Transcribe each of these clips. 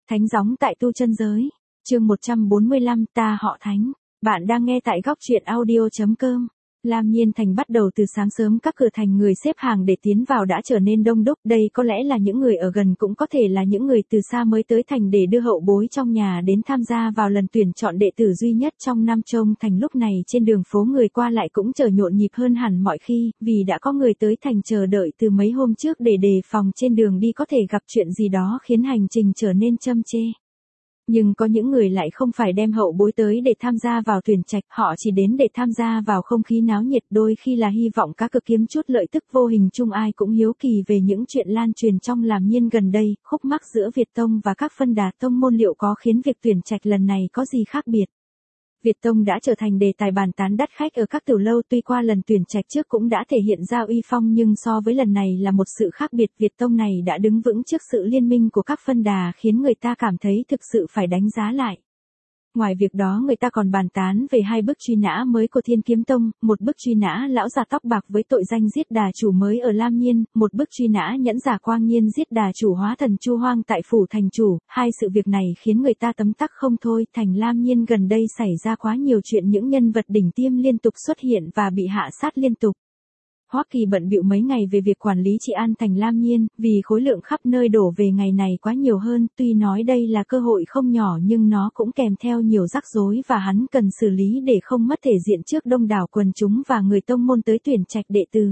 Thánh gióng tại tu chân giới. Chương 145, ta họ Thánh. Bạn đang nghe tại góc truyện audio.com. Lam Nhiên Thành bắt đầu từ sáng sớm, các cửa thành người xếp hàng để tiến vào đã trở nên đông đúc. Đây có lẽ là những người ở gần, cũng có thể là những người từ xa mới tới thành để đưa hậu bối trong nhà đến tham gia vào lần tuyển chọn đệ tử duy nhất trong Nam Trông Thành. Lúc này trên đường phố người qua lại cũng trở nhộn nhịp hơn hẳn mọi khi, vì đã có người tới thành chờ đợi từ mấy hôm trước để đề phòng trên đường đi có thể gặp chuyện gì đó khiến hành trình trở nên châm chê. Nhưng có những người lại không phải đem hậu bối tới để tham gia vào tuyển trạch, họ chỉ đến để tham gia vào không khí náo nhiệt, đôi khi là hy vọng cá cược kiếm chút lợi tức. Vô hình chung ai cũng hiếu kỳ về những chuyện lan truyền trong Lam Nhiên gần đây, khúc mắc giữa Việt Tông và các phân đà tông môn liệu có khiến việc tuyển trạch lần này có gì khác biệt. Việt Tông đã trở thành đề tài bàn tán đắt khách ở các tiểu lâu, tuy qua lần tuyển trạch trước cũng đã thể hiện ra uy phong, nhưng so với lần này là một sự khác biệt. Việt Tông này đã đứng vững trước sự liên minh của các phân đà, khiến người ta cảm thấy thực sự phải đánh giá lại. Ngoài việc đó, người ta còn bàn tán về hai bức truy nã mới của Thiên Kiếm Tông, một bức truy nã lão già tóc bạc với tội danh giết đà chủ mới ở Lam Nhiên, một bức truy nã nhẫn giả Quang Nhiên giết đà chủ hóa thần Chu Hoang tại phủ thành chủ. Hai sự việc này khiến người ta tấm tắc không thôi. Thành Lam Nhiên gần đây xảy ra quá nhiều chuyện, những nhân vật đỉnh tiêm liên tục xuất hiện và bị hạ sát liên tục. Hoắc Kỳ bận bịu mấy ngày về việc quản lý trị an thành Lam Nhiên, vì khối lượng khắp nơi đổ về ngày này quá nhiều hơn. Tuy nói đây là cơ hội không nhỏ nhưng nó cũng kèm theo nhiều rắc rối và hắn cần xử lý để không mất thể diện trước đông đảo quần chúng và người tông môn tới tuyển trạch đệ tử.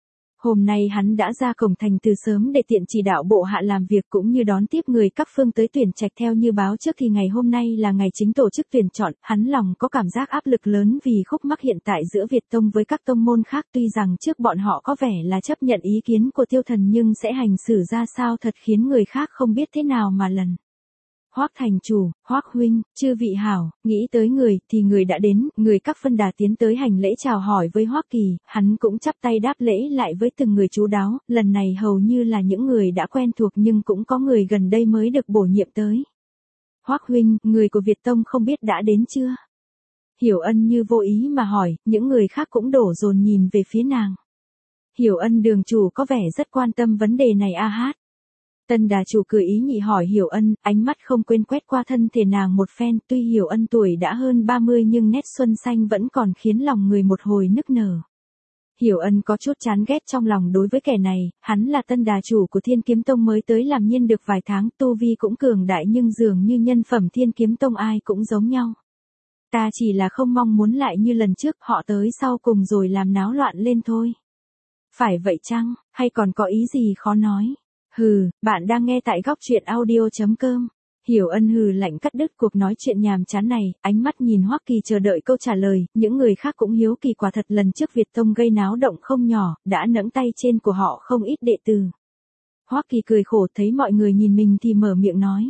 Hôm nay hắn đã ra cổng thành từ sớm để tiện chỉ đạo bộ hạ làm việc cũng như đón tiếp người các phương tới tuyển trạch. Theo như báo trước thì ngày hôm nay là ngày chính tổ chức tuyển chọn, hắn lòng có cảm giác áp lực lớn vì khúc mắc hiện tại giữa Việt Tông với các tông môn khác. Tuy rằng trước bọn họ có vẻ là chấp nhận ý kiến của Tiêu Thần nhưng sẽ hành xử ra sao thật khiến người khác không biết thế nào mà lần. Hoắc thành chủ, Hoắc huynh, chư vị hảo. Nghĩ tới người thì người đã đến, người các phân đà tiến tới hành lễ chào hỏi với Hoắc Kỳ, hắn cũng chắp tay đáp lễ lại với từng người chú đáo. Lần này hầu như là những người đã quen thuộc nhưng cũng có người gần đây mới được bổ nhiệm tới. Hoắc huynh, người của Việt Tông không biết đã đến chưa? Hiểu Ân như vô ý mà hỏi, những người khác cũng đổ dồn nhìn về phía nàng. Hiểu Ân đường chủ có vẻ rất quan tâm vấn đề này a hát. Tân đà chủ cười ý nhị hỏi Hiểu Ân, ánh mắt không quên quét qua thân thể nàng một phen. Tuy Hiểu Ân tuổi đã hơn 30 nhưng nét xuân xanh vẫn còn khiến lòng người một hồi nức nở. Hiểu Ân có chút chán ghét trong lòng đối với kẻ này, hắn là tân đà chủ của Thiên Kiếm Tông mới tới Lam Nhiên được vài tháng, tu vi cũng cường đại nhưng dường như nhân phẩm Thiên Kiếm Tông ai cũng giống nhau. Ta chỉ là không mong muốn lại như lần trước, họ tới sau cùng rồi làm náo loạn lên thôi. Phải vậy chăng, hay còn có ý gì khó nói? Hừ, bạn đang nghe tại góc truyện audio.com. Hiểu Ân hừ lạnh cắt đứt cuộc nói chuyện nhàm chán này, ánh mắt nhìn Hoắc Kỳ chờ đợi câu trả lời. Những người khác cũng hiếu kỳ, quả thật lần trước Việt Tông gây náo động không nhỏ, đã nẫng tay trên của họ không ít đệ tử. Hoắc Kỳ cười khổ, thấy mọi người nhìn mình thì mở miệng nói.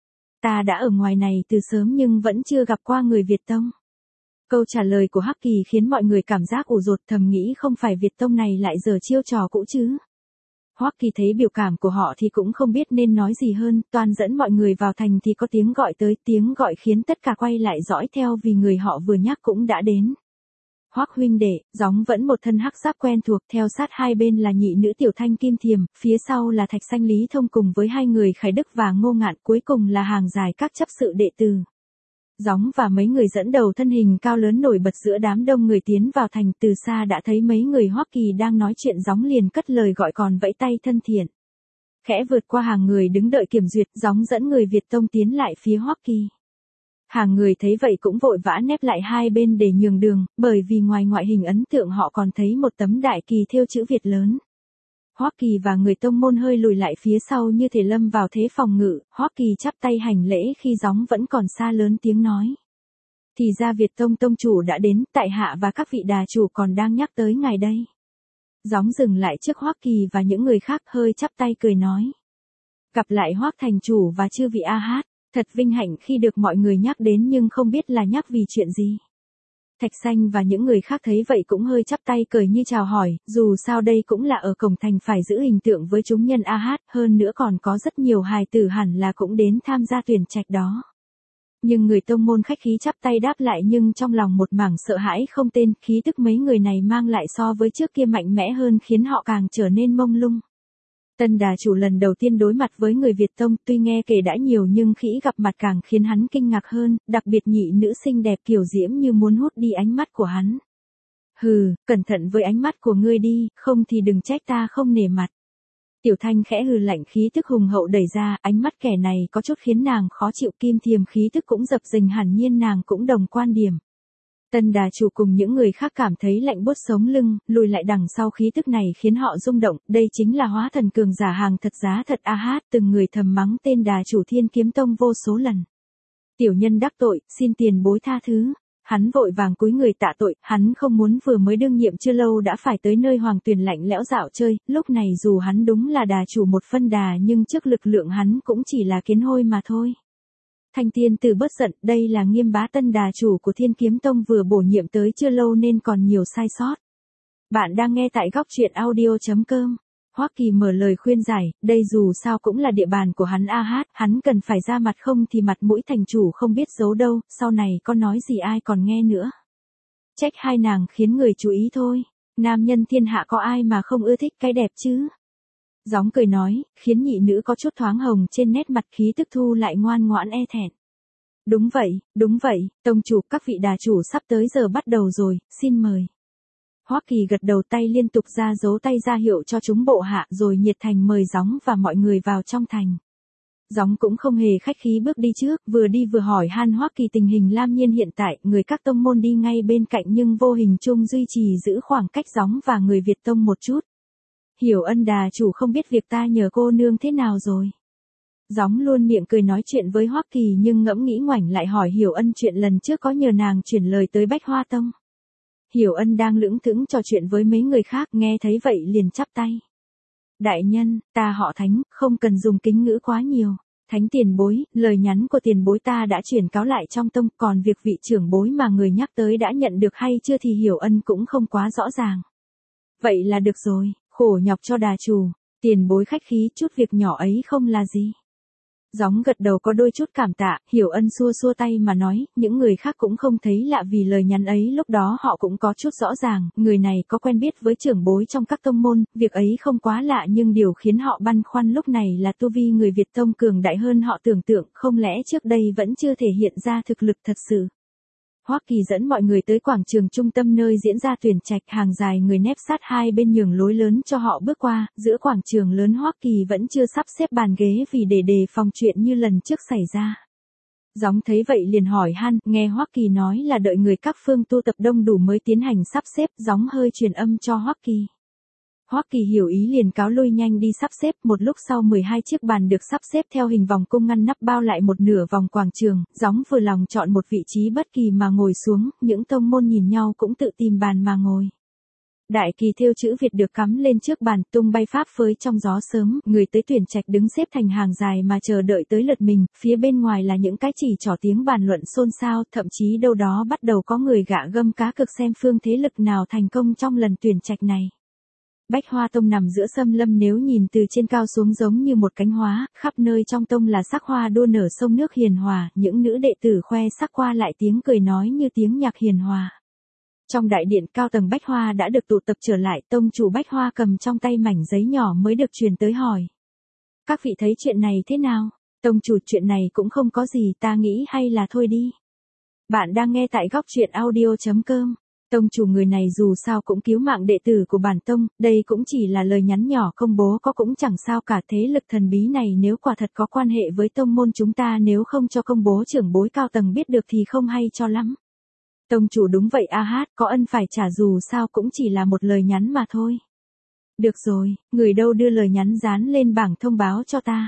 Ta đã ở ngoài này từ sớm nhưng vẫn chưa gặp qua người Việt Tông. Câu trả lời của Hoắc Kỳ khiến mọi người cảm giác ủ rột, thầm nghĩ không phải Việt Tông này lại giở chiêu trò cũ chứ. Hoắc Kỳ thấy biểu cảm của họ thì cũng không biết nên nói gì hơn, toàn dẫn mọi người vào thành thì có tiếng gọi tới, tiếng gọi khiến tất cả quay lại dõi theo vì người họ vừa nhắc cũng đã đến. Hoắc huynh đệ, gióng vẫn một thân hắc giáp quen thuộc, theo sát hai bên là nhị nữ Tiểu Thanh Kim Thiềm, phía sau là Thạch Xanh Lý Thông cùng với hai người Khải Đức và Ngô Ngạn, cuối cùng là hàng dài các chấp sự đệ tử. Gióng và mấy người dẫn đầu thân hình cao lớn nổi bật giữa đám đông người tiến vào thành. Từ xa đã thấy mấy người Hoắc Kỳ đang nói chuyện, Gióng liền cất lời gọi còn vẫy tay thân thiện. Khẽ vượt qua hàng người đứng đợi kiểm duyệt, Gióng dẫn người Việt Tông tiến lại phía Hoắc Kỳ. Hàng người thấy vậy cũng vội vã nép lại hai bên để nhường đường, bởi vì ngoài ngoại hình ấn tượng họ còn thấy một tấm đại kỳ thêu chữ Việt lớn. Hoắc Kỳ và người tông môn hơi lùi lại phía sau như thể lâm vào thế phòng ngự. Hoắc Kỳ chắp tay hành lễ khi Gióng vẫn còn xa, lớn tiếng nói. Thì ra Việt Tông tông chủ đã đến, tại hạ và các vị đà chủ còn đang nhắc tới ngài đây. Gióng dừng lại trước Hoắc Kỳ và những người khác, hơi chắp tay cười nói. Gặp lại Hoắc thành chủ và chư vị a hát, thật vinh hạnh khi được mọi người nhắc đến nhưng không biết là nhắc vì chuyện gì. Thạch Xanh và những người khác thấy vậy cũng hơi chắp tay cười như chào hỏi, dù sao đây cũng là ở cổng thành, phải giữ hình tượng với chúng nhân a hát, hơn nữa còn có rất nhiều hài tử hẳn là cũng đến tham gia tuyển trạch đó. Nhưng người tông môn khách khí chắp tay đáp lại nhưng trong lòng một mảng sợ hãi không tên, khí tức mấy người này mang lại so với trước kia mạnh mẽ hơn khiến họ càng trở nên mông lung. Tân đà chủ lần đầu tiên đối mặt với người Việt Tông, tuy nghe kể đã nhiều nhưng khi gặp mặt càng khiến hắn kinh ngạc hơn, đặc biệt nhị nữ xinh đẹp kiểu diễm như muốn hút đi ánh mắt của hắn. Hừ, cẩn thận với ánh mắt của ngươi đi, không thì đừng trách ta không nể mặt. Tiểu Thanh khẽ hừ lạnh, khí tức hùng hậu đẩy ra, ánh mắt kẻ này có chút khiến nàng khó chịu, Kim Thiềm khí tức cũng dập dềnh, hẳn nhiên nàng cũng đồng quan điểm. Tân đà chủ cùng những người khác cảm thấy lạnh buốt sống lưng, lùi lại đằng sau, khí tức này khiến họ rung động, đây chính là hóa thần cường giả hàng thật giá thật. A hát, từng người thầm mắng tên đà chủ Thiên Kiếm Tông vô số lần. Tiểu nhân đắc tội, xin tiền bối tha thứ. Hắn vội vàng cúi người tạ tội, hắn không muốn vừa mới đương nhiệm chưa lâu đã phải tới nơi Hoàng Tuyền lạnh lẽo dạo chơi, lúc này dù hắn đúng là đà chủ một phân đà nhưng trước lực lượng hắn cũng chỉ là kiến hôi mà thôi. Thanh tiên tử bớt giận, đây là Nghiêm bá tân đà chủ của Thiên Kiếm Tông vừa bổ nhiệm tới chưa lâu nên còn nhiều sai sót. Bạn đang nghe tại góc truyện audio.com. Hoắc Kỳ mở lời khuyên giải, đây dù sao cũng là địa bàn của hắn. A hát, hắn cần phải ra mặt, không thì mặt mũi thành chủ không biết giấu đâu, sau này có nói gì ai còn nghe nữa. Trách hai nàng khiến người chú ý thôi, nam nhân thiên hạ có ai mà không ưa thích cái đẹp chứ. Gióng cười nói, khiến nhị nữ có chút thoáng hồng trên nét mặt, khí tức thu lại ngoan ngoãn e thẹn. Đúng vậy, tông chủ, các vị đà chủ sắp tới giờ bắt đầu rồi, xin mời. Hoắc Kỳ gật đầu, tay liên tục ra dấu tay ra hiệu cho chúng bộ hạ, rồi nhiệt thành mời Gióng và mọi người vào trong thành. Gióng cũng không hề khách khí bước đi trước, vừa đi vừa hỏi han Hoắc Kỳ tình hình Lam Nhiên hiện tại. Người các tông môn đi ngay bên cạnh nhưng vô hình chung duy trì giữ khoảng cách Gióng và người Việt Tông một chút. Hiểu Ân đà chủ không biết việc ta nhờ cô nương thế nào rồi. Gióng luôn miệng cười nói chuyện với Hoắc Kỳ nhưng ngẫm nghĩ ngoảnh lại hỏi Hiểu Ân chuyện lần trước có nhờ nàng chuyển lời tới Bách Hoa Tông. Hiểu Ân đang lững thững trò chuyện với mấy người khác, nghe thấy vậy liền chắp tay. Đại nhân, ta họ Thánh, không cần dùng kính ngữ quá nhiều. Thánh tiền bối, lời nhắn của tiền bối ta đã chuyển cáo lại trong tông, còn việc vị trưởng bối mà người nhắc tới đã nhận được hay chưa thì Hiểu Ân cũng không quá rõ ràng. Vậy là được rồi, khổ nhọc cho đà chủ, tiền bối khách khí, chút việc nhỏ ấy không là gì. Gióng gật đầu có đôi chút cảm tạ, Hiểu Ân xua xua tay mà nói, những người khác cũng không thấy lạ vì lời nhắn ấy lúc đó họ cũng có chút rõ ràng, người này có quen biết với trưởng bối trong các tông môn, việc ấy không quá lạ nhưng điều khiến họ băn khoăn lúc này là tu vi người Việt Tông cường đại hơn họ tưởng tượng, không lẽ trước đây vẫn chưa thể hiện ra thực lực thật sự. Hoắc Kỳ dẫn mọi người tới quảng trường trung tâm nơi diễn ra tuyển trạch, hàng dài người nép sát hai bên nhường lối lớn cho họ bước qua, giữa quảng trường lớn Hoắc Kỳ vẫn chưa sắp xếp bàn ghế vì để đề phòng chuyện như lần trước xảy ra. Gióng thấy vậy liền hỏi han, nghe Hoắc Kỳ nói là đợi người các phương tu tập đông đủ mới tiến hành sắp xếp, Gióng hơi truyền âm cho Hoắc Kỳ. Hoắc Kỳ hiểu ý liền cáo lui nhanh đi sắp xếp, một lúc sau 12 chiếc bàn được sắp xếp theo hình vòng cung ngăn nắp bao lại một nửa vòng quảng trường, Gióng vừa lòng chọn một vị trí bất kỳ mà ngồi xuống, những tông môn nhìn nhau cũng tự tìm bàn mà ngồi. Đại kỳ thêu chữ Việt được cắm lên trước bàn, tung bay pháp phới trong gió sớm, người tới tuyển trạch đứng xếp thành hàng dài mà chờ đợi tới lượt mình, phía bên ngoài là những cái chỉ trỏ tiếng bàn luận xôn xao, thậm chí đâu đó bắt đầu có người gạ gâm cá cược xem phương thế lực nào thành công trong lần tuyển trạch này. Bách Hoa Tông nằm giữa xâm lâm, nếu nhìn từ trên cao xuống giống như một cánh hoa, khắp nơi trong tông là sắc hoa đua nở, sông nước hiền hòa, những nữ đệ tử khoe sắc qua lại tiếng cười nói như tiếng nhạc hiền hòa. Trong đại điện cao tầng Bách Hoa đã được tụ tập trở lại, tông chủ Bách Hoa cầm trong tay mảnh giấy nhỏ mới được truyền tới hỏi. Các vị thấy chuyện này thế nào? Tông chủ, chuyện này cũng không có gì, ta nghĩ hay là thôi đi. Bạn đang nghe tại góc truyện audio.com. Tông chủ người này dù sao cũng cứu mạng đệ tử của bản tông, đây cũng chỉ là lời nhắn nhỏ công bố có cũng chẳng sao cả, thế lực thần bí này nếu quả thật có quan hệ với tông môn chúng ta, nếu không cho công bố trưởng bối cao tầng biết được thì không hay cho lắm. Tông chủ đúng vậy A hát, có ân phải trả, dù sao cũng chỉ là một lời nhắn mà thôi. Được rồi, người đâu đưa lời nhắn dán lên bảng thông báo cho ta.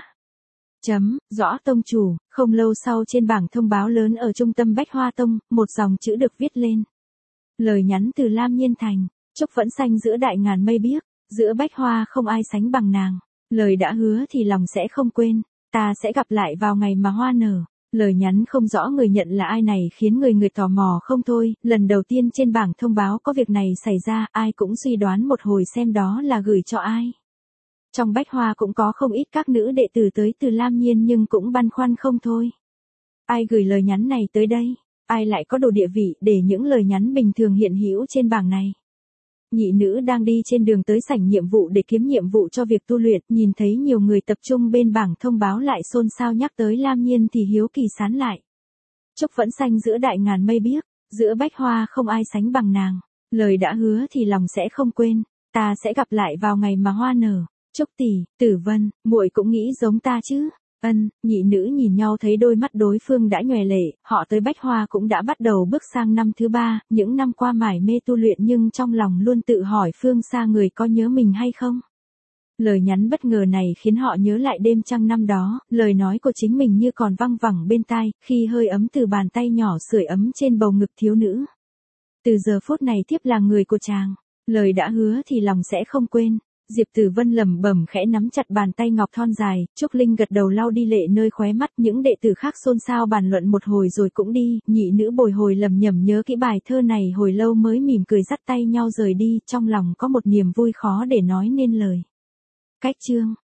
Rõ tông chủ. Không lâu sau trên bảng thông báo lớn ở trung tâm Bách Hoa Tông, một dòng chữ được viết lên. Lời nhắn từ Lam Nhiên Thành, trúc vẫn xanh giữa đại ngàn mây biếc, giữa bách hoa không ai sánh bằng nàng. Lời đã hứa thì lòng sẽ không quên, ta sẽ gặp lại vào ngày mà hoa nở. Lời nhắn không rõ người nhận là ai này khiến người tò mò không thôi, lần đầu tiên trên bảng thông báo có việc này xảy ra, ai cũng suy đoán một hồi xem đó là gửi cho ai. Trong Bách Hoa cũng có không ít các nữ đệ tử tới từ Lam Nhiên nhưng cũng băn khoăn không thôi. Ai gửi lời nhắn này tới đây? Ai lại có đủ địa vị để những lời nhắn bình thường hiện hữu trên bảng này? nhị nữ đang đi trên đường tới sảnh nhiệm vụ để kiếm nhiệm vụ cho việc tu luyện, nhìn thấy nhiều người tập trung bên bảng thông báo lại xôn xao nhắc tới Lam Nhiên thì hiếu kỳ sán lại. Trúc vẫn xanh giữa đại ngàn mây biếc, giữa bách hoa không ai sánh bằng nàng, lời đã hứa thì lòng sẽ không quên, ta sẽ gặp lại vào ngày mà hoa nở. Trúc tỷ, Tử Vân, muội cũng nghĩ giống ta chứ? Ân, nhị nữ nhìn nhau thấy đôi mắt đối phương đã nhòe lệ, họ tới Bách Hoa cũng đã bắt đầu bước sang năm thứ 3, những năm qua mải mê tu luyện nhưng trong lòng luôn tự hỏi phương xa người có nhớ mình hay không. Lời nhắn bất ngờ này khiến họ nhớ lại đêm trăng năm đó, lời nói của chính mình như còn văng vẳng bên tai, khi hơi ấm từ bàn tay nhỏ sưởi ấm trên bầu ngực thiếu nữ. Từ giờ phút này tiếp là người của chàng, lời đã hứa thì lòng sẽ không quên. Diệp Tử Vân lẩm bẩm khẽ nắm chặt bàn tay ngọc thon dài, Trúc Linh gật đầu lau đi lệ nơi khóe mắt, những đệ tử khác xôn xao bàn luận một hồi rồi cũng đi, nhị nữ bồi hồi lầm nhầm nhớ kỹ bài thơ này hồi lâu mới mỉm cười dắt tay nhau rời đi, trong lòng có một niềm vui khó để nói nên lời. Cách chương